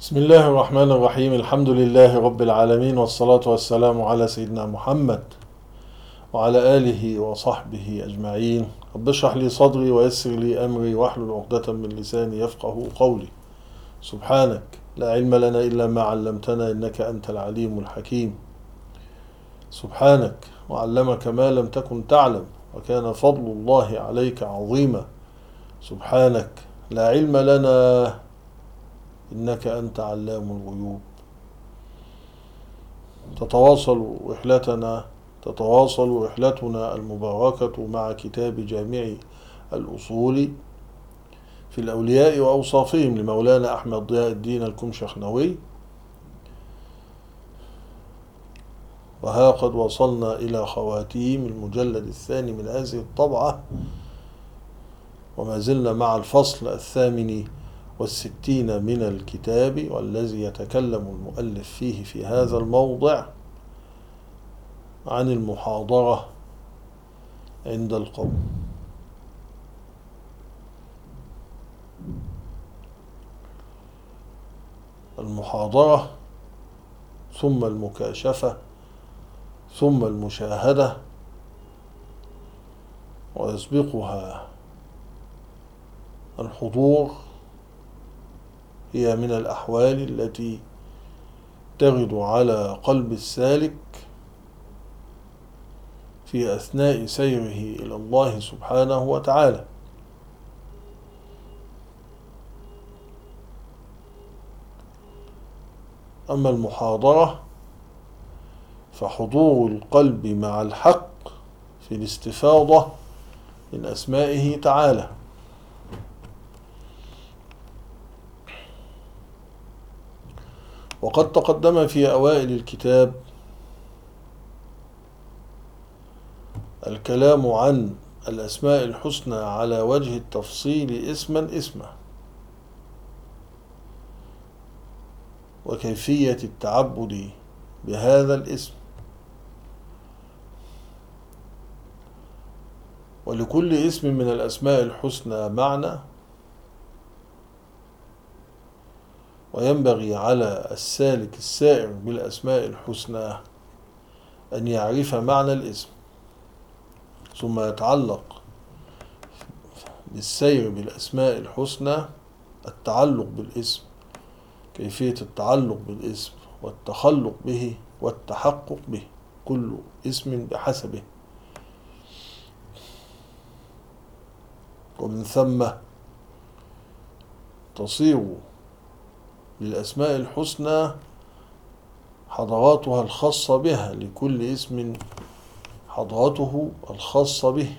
بسم الله الرحمن الرحيم. الحمد لله رب العالمين، والصلاة والسلام على سيدنا محمد وعلى آله وصحبه أجمعين. رب اشرح لي صدري ويسر لي أمري واحلل عقدة من لساني يفقه قولي. سبحانك لا علم لنا إلا ما علمتنا إنك أنت العليم الحكيم. سبحانك وعلمك ما لم تكن تعلم وكان فضل الله عليك عظيما. سبحانك لا علم لنا إنك أنت علام الغيوب. تتواصل رحلتنا المباركة مع كتاب جامع الأصول في الأولياء وأوصافهم لمولانا أحمد ضياء الدين الكمشخنوي، وها قد وصلنا إلى خواتيم المجلد الثاني من هذه الطبعة، وما زلنا مع الفصل 68 من الكتاب، والذي يتكلم المؤلف فيه في هذا الموضع عن المحاضرة عند القوم. المحاضرة ثم المكاشفة ثم المشاهدة، ويسبقها الحضور، هي من الأحوال التي تغد على قلب السالك في أثناء سيره إلى الله سبحانه وتعالى. أما المحاضرة فحضور القلب مع الحق في الاستفاضة من أسمائه تعالى. وقد تقدم في أوائل الكتاب الكلام عن الأسماء الحسنى على وجه التفصيل اسما اسما، وكيفية التعبد بهذا الاسم. ولكل اسم من الأسماء الحسنى معنى، وينبغي على السالك السائر بالأسماء الحسنى أن يعرف معنى الاسم، ثم يتعلق بالسير بالأسماء الحسنى التعلق بالاسم، كيفية التعلق بالاسم والتخلق به والتحقق به، كل اسم بحسبه. ومن ثم تصير للأسماء الحسنى حضراتها الخاصة بها، لكل اسم حضرته الخاصة به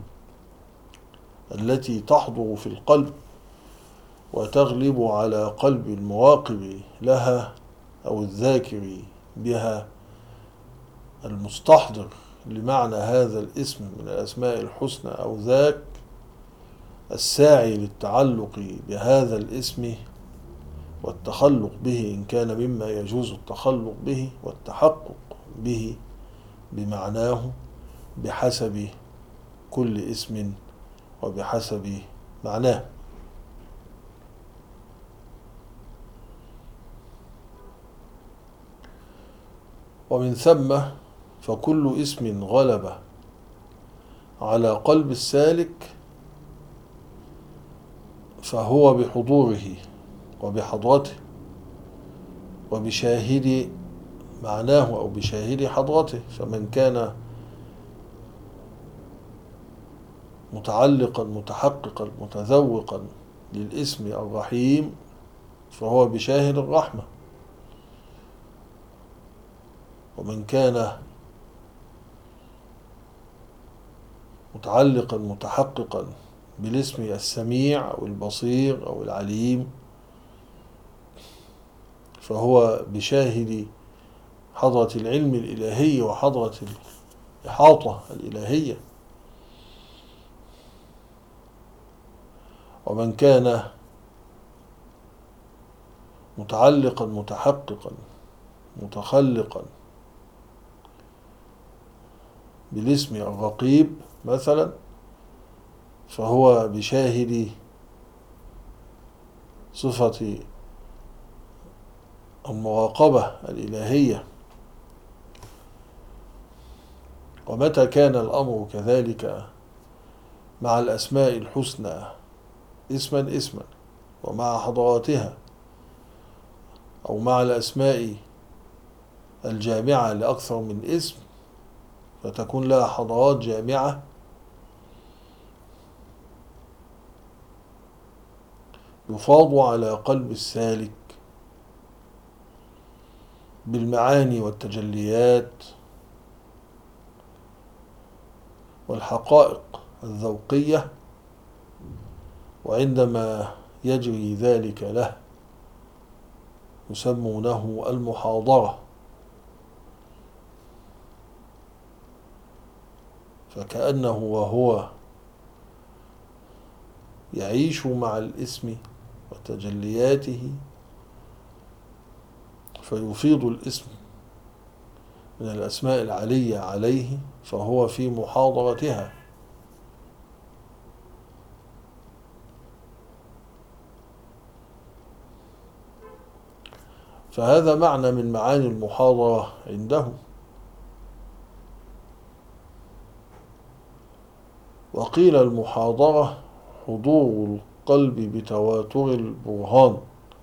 التي تحضر في القلب وتغلب على قلب المراقب لها أو الذاكر بها المستحضر لمعنى هذا الاسم من الأسماء الحسنى، أو ذاك الساعي للتعلق بهذا الاسم والتخلق به إن كان مما يجوز التخلق به، والتحقق به بمعناه بحسب كل اسم وبحسب معناه. ومن ثم فكل اسم غلب على قلب السالك فهو بحضوره وبحضرته وبشاهد معناه أو بشاهد حضرته. فمن كان متعلقا متحققا متذوقا للاسم الرحيم فهو بشاهد الرحمة، ومن كان متعلقا متحققا بالاسم السميع أو البصير أو العليم فهو بشاهد حضرة العلم الإلهي وحضرة الإحاطة الإلهية. ومن كان متعلقا متحققا متخلقا بالاسم الرقيب مثلا فهو بشاهد صفة المراقبة الإلهية. ومتى كان الأمر كذلك مع الأسماء الحسنى اسما اسما ومع حضراتها، أو مع الأسماء الجامعة لأكثر من اسم فتكون لها حضرات جامعة، يفاض على قلب السالك بالمعاني والتجليات والحقائق الذوقية. وعندما يجري ذلك له يسمونه المحاضرة، فكأنه وهو يعيش مع الاسم وتجلياته فيفيض الاسم من الأسماء العلية عليه، فهو في محاضرتها. فهذا معنى من معاني المحاضرة عنده. وقيل المحاضرة حضور القلب بتواتر البرهان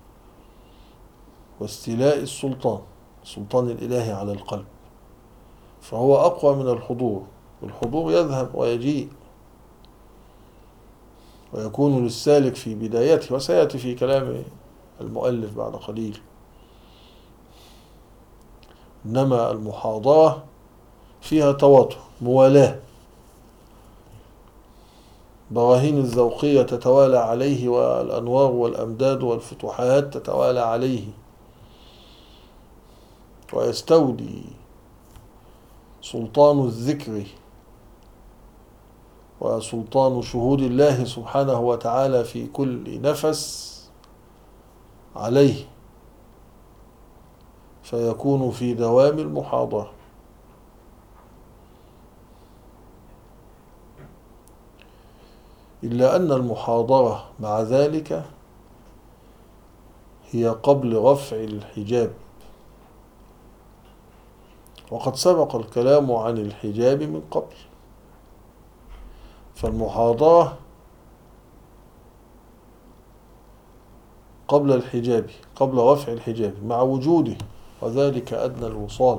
واستيلاء السلطان الإلهي على القلب، فهو أقوى من الحضور. الحضور يذهب ويجيء ويكون للسالك في بدايته، وسيأتي في كلام المؤلف بعد قليل. إنما المحاضرة فيها تواتر، موالاة، براهين الذوقية تتوالى عليه، والأنوار والأمداد والفتوحات تتوالى عليه، ويستولي سلطان الذكر وسلطان شهود الله سبحانه وتعالى في كل نفس عليه، فيكون في دوام المحاضرة. إلا أن المحاضرة مع ذلك هي قبل رفع الحجاب، وقد سبق الكلام عن الحجاب من قبل. فالمحاضرة قبل الحجاب، قبل رفع الحجاب مع وجوده، وذلك أدنى الوصال.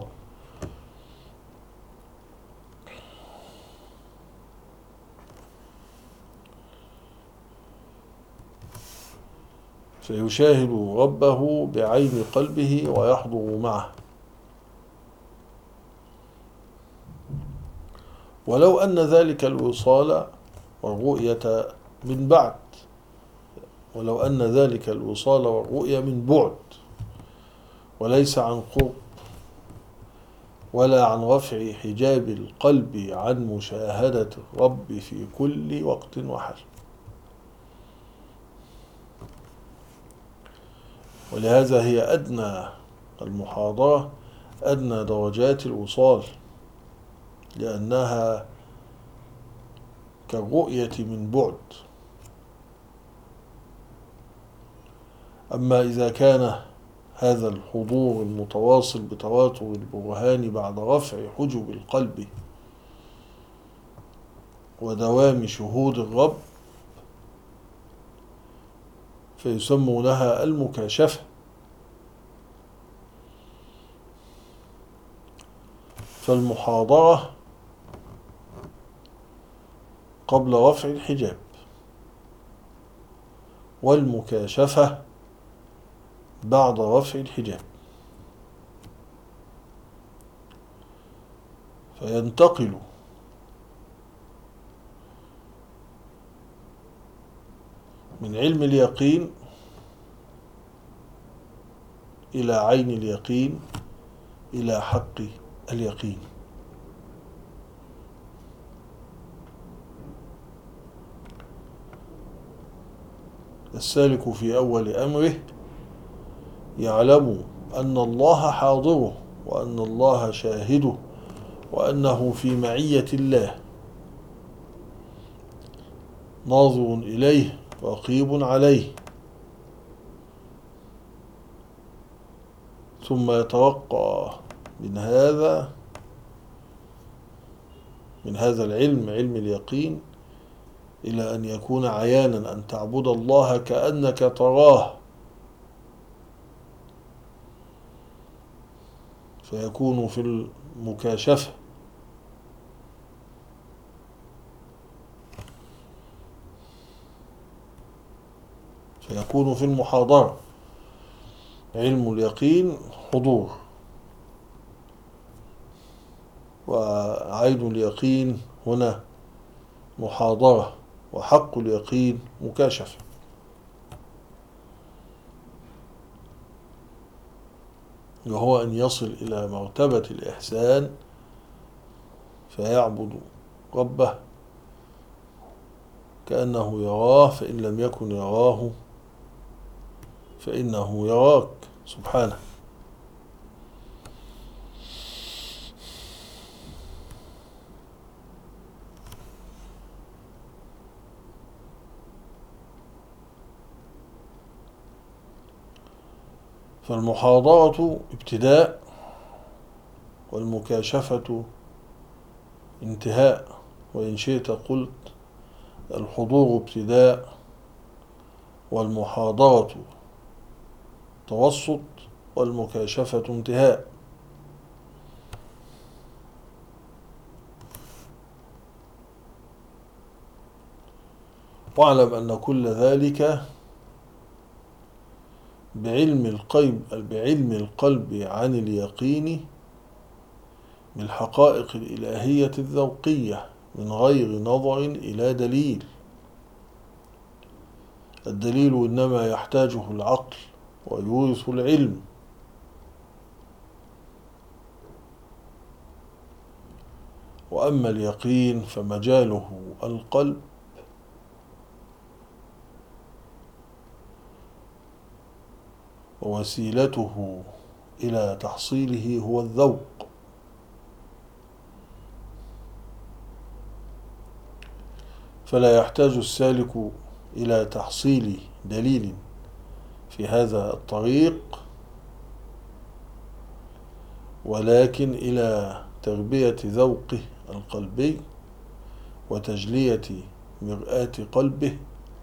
فيشاهد ربه بعين قلبه ويحضر معه. ولو أن ذلك الوصال والرؤية من بعد، ولو أن ذلك الوصال والرؤية من بعد وليس عن قرب، ولا عن رفع حجاب القلب عن مشاهدة الرب في كل وقت وحال. ولهذا هي أدنى المحاضرة، أدنى درجات الوصال، لأنها كالرؤية من بعد. أما إذا كان هذا الحضور المتواصل بتواتر البرهان بعد رفع حجب القلب ودوام شهود الرب، فيسمونها المكاشفة. فالمحاضرة قبل رفع الحجاب، والمكاشفة بعد رفع الحجاب. فينتقل من علم اليقين إلى عين اليقين إلى حق اليقين. السالك في أول أمره يعلم أن الله حاضره، وأن الله شاهده، وأنه في معية الله، ناظر إليه، رقيب عليه. ثم يترقى من هذا العلم، علم اليقين، إلى أن يكون عيانا، أن تعبد الله كأنك تراه، فيكون في المكاشفة. فيكون في المحاضرة. علم اليقين حضور، وعين اليقين هنا محاضرة، وحق اليقين مكاشفة. وهو أن يصل إلى مرتبة الإحسان فيعبد ربه كأنه يراه، فإن لم يكن يراه فإنه يراك سبحانه. فالمحاضرة ابتداء، والمكاشفة انتهاء، وإن شئت قلت الحضور ابتداء، والمحاضرة توسط، والمكاشفة انتهاء. واعلم أن كل ذلك بعلم القلب عن اليقين بالحقائق الإلهية الذوقية، من غير نظر إلى دليل. الدليل إنما يحتاجه العقل ويورث العلم، وأما اليقين فمجاله القلب، ووسيلته إلى تحصيله هو الذوق. فلا يحتاج السالك إلى تحصيل دليل في هذا الطريق، ولكن إلى تربية ذوقه القلبي وتجلية مرآة قلبه،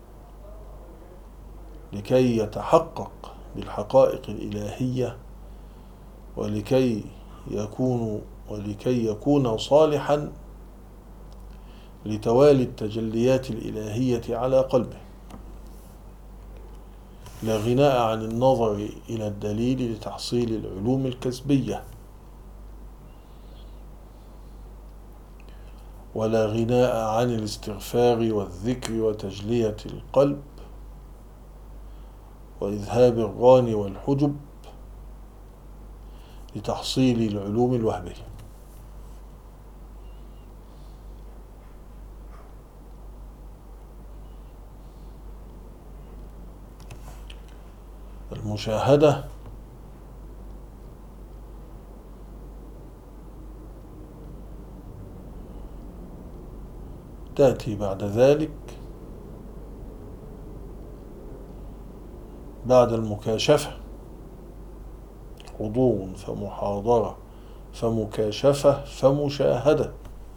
لكي يتحقق بالحقائق الإلهية، ولكي يكون صالحا لتوالي التجليات الإلهية على قلبه، لا غناء عن النظر إلى الدليل لتحصيل العلوم الكسبية، ولا غناء عن الاستغفار والذكر وتجلية القلب وإذهاب الران والحجب لتحصيل العلوم الوهمية. المشاهدة تأتي بعد ذلك، بعد المكاشفة، حضور فمحاضرة فمكاشفة فمشاهدة.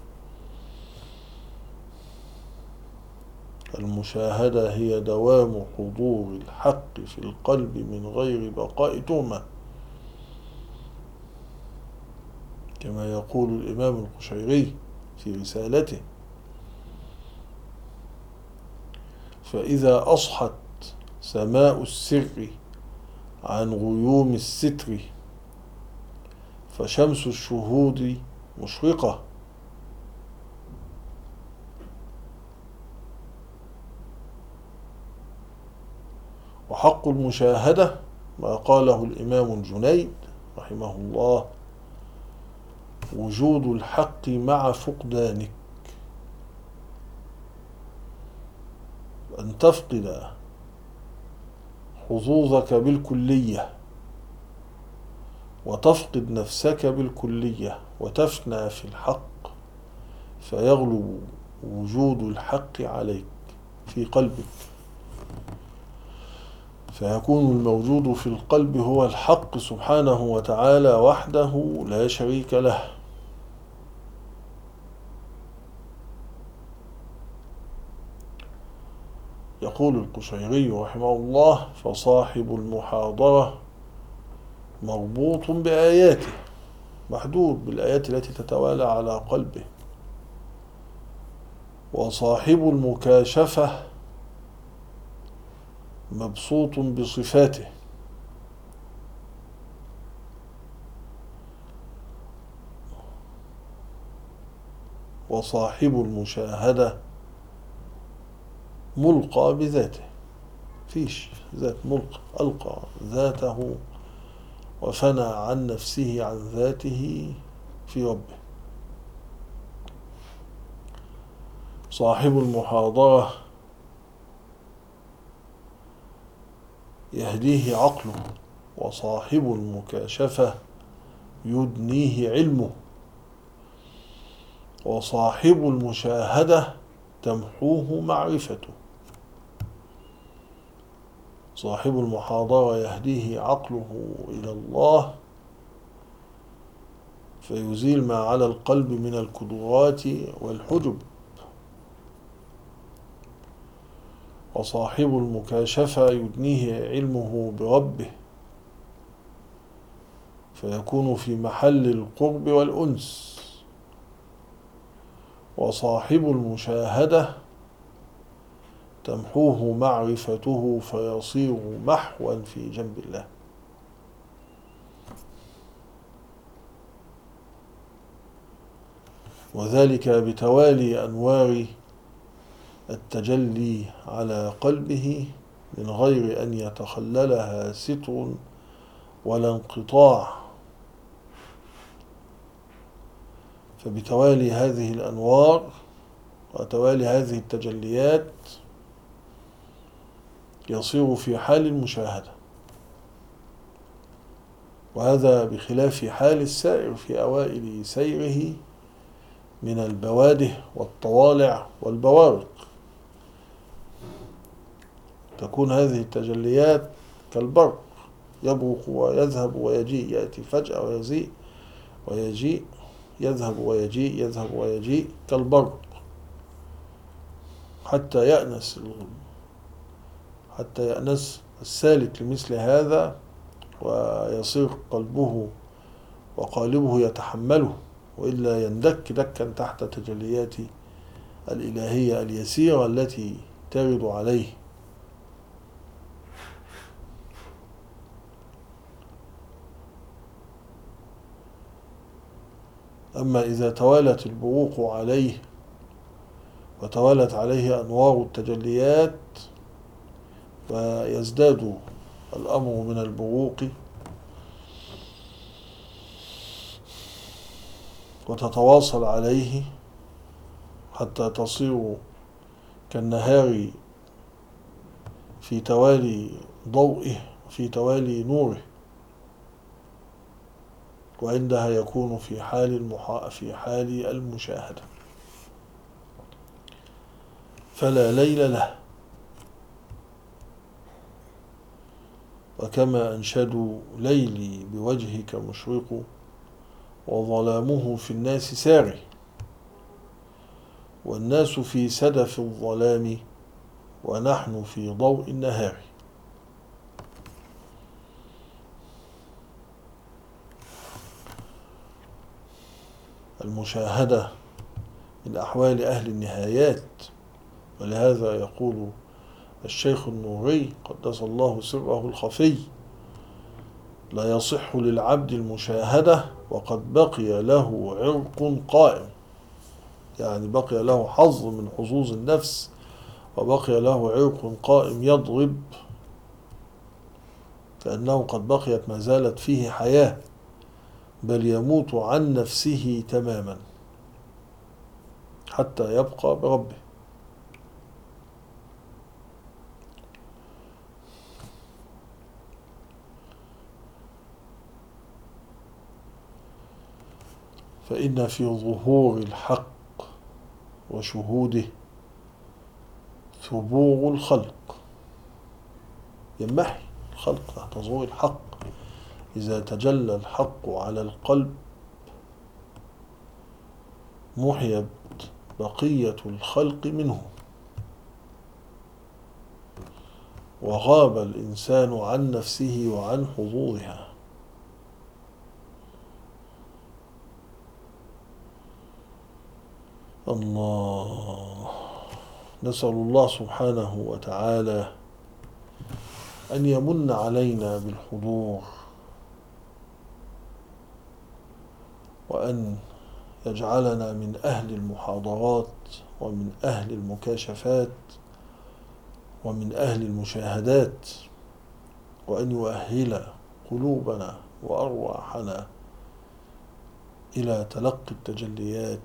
المشاهدة هي دوام حضور الحق في القلب من غير بقاء تهمة، كما يقول الإمام القشيري في رسالته: فإذا أصحت سماء السر عن غيوم الستر، فشمس الشهود مشرقة، وحق المشاهدة ما قاله الإمام الجنيد رحمه الله: وجود الحق مع فقدانك، أن تفقد حظوظك بالكلية، وتفقد نفسك بالكلية، وتفنى في الحق، فيغلب وجود الحق عليك في قلبك، فيكون الموجود في القلب هو الحق سبحانه وتعالى وحده لا شريك له. يقول القشيري رحمه الله: فصاحب المحاضرة مربوط بآياته، محدود بالآيات التي تتوالى على قلبه. وصاحب المكاشفة مبسوط بصفاته. وصاحب المشاهدة ملقى بذاته، فيش ذات، ملقى، ألقى ذاته وفنى عن نفسه عن ذاته في ربه. صاحب المحاضرة يهديه عقله، وصاحب المكاشفة يدنيه علمه، وصاحب المشاهدة تمحوه معرفته. صاحب المحاضرة يهديه عقله إلى الله فيزيل ما على القلب من الكدرات والحجب. وصاحب المكاشفة يدنيه علمه بربه فيكون في محل القرب والأنس. وصاحب المشاهدة تمحوه معرفته فيصير محوا في جنب الله. وذلك بتوالي أنوار التجلي على قلبه من غير أن يتخللها ستر ولا انقطاع. فبتوالي هذه الأنوار وتوالي هذه التجليات يصير في حال المشاهدة، وهذا بخلاف حال السائر في أوائل سيره من البواده والطوالع والبوارق. تكون هذه التجليات كالبرق، يبرق ويذهب ويجيء، يأتي فجأة ويزيء ويجيء، يذهب ويجيء، يذهب ويجيء كالبرق، حتى يأنس السالك لمثل هذا ويصير قلبه وقالبه يتحمله، وإلا يندك دكا تحت تجليات الإلهية اليسيرة التي ترد عليه. أما إذا توالت البروق عليه وتوالت عليه أنوار التجليات فيزداد الأمر من البروق وتتواصل عليه حتى تصير كالنهار في توالي ضوئه في توالي نوره، وعندها يكون في حال المشاهدة فلا ليل له. وكما أنشدوا: ليلي بوجهك مشرق وظلامه في الناس ساري، والناس في سدف الظلام ونحن في ضوء النهار. المشاهدة من أحوال أهل النهايات، ولهذا يقول الشيخ النوري قدس الله سره الخفي: لا يصح للعبد المشاهدة وقد بقي له عرق قائم، يعني بقي له حظ من حظوظ النفس وبقي له عرق قائم يضرب، كأنه قد بقيت ما زالت فيه حياة، بل يموت عن نفسه تماما حتى يبقى بربه. فإن في ظهور الحق وشهوده ثبوغ الخلق، ينمحي الخلق، تحت ضوء الحق. إذا تجلى الحق على القلب محيت بقية الخلق منه، وغاب الإنسان عن نفسه وعن حضورها. الله، نسأل الله سبحانه وتعالى أن يمن علينا بالحضور، وأن يجعلنا من أهل المحاضرات ومن أهل المكاشفات ومن أهل المشاهدات، وأن يؤهل قلوبنا وأرواحنا إلى تلقي التجليات.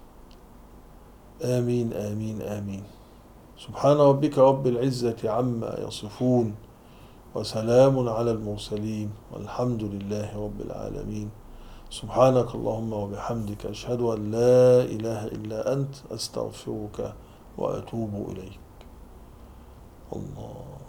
آمين آمين آمين. سبحان ربك رب العزة عما يصفون، وسلام على المرسلين، والحمد لله رب العالمين. سبحانك اللهم وبحمدك، أشهد أن لا إله إلا أنت، أستغفرك وأتوب إليك. الله.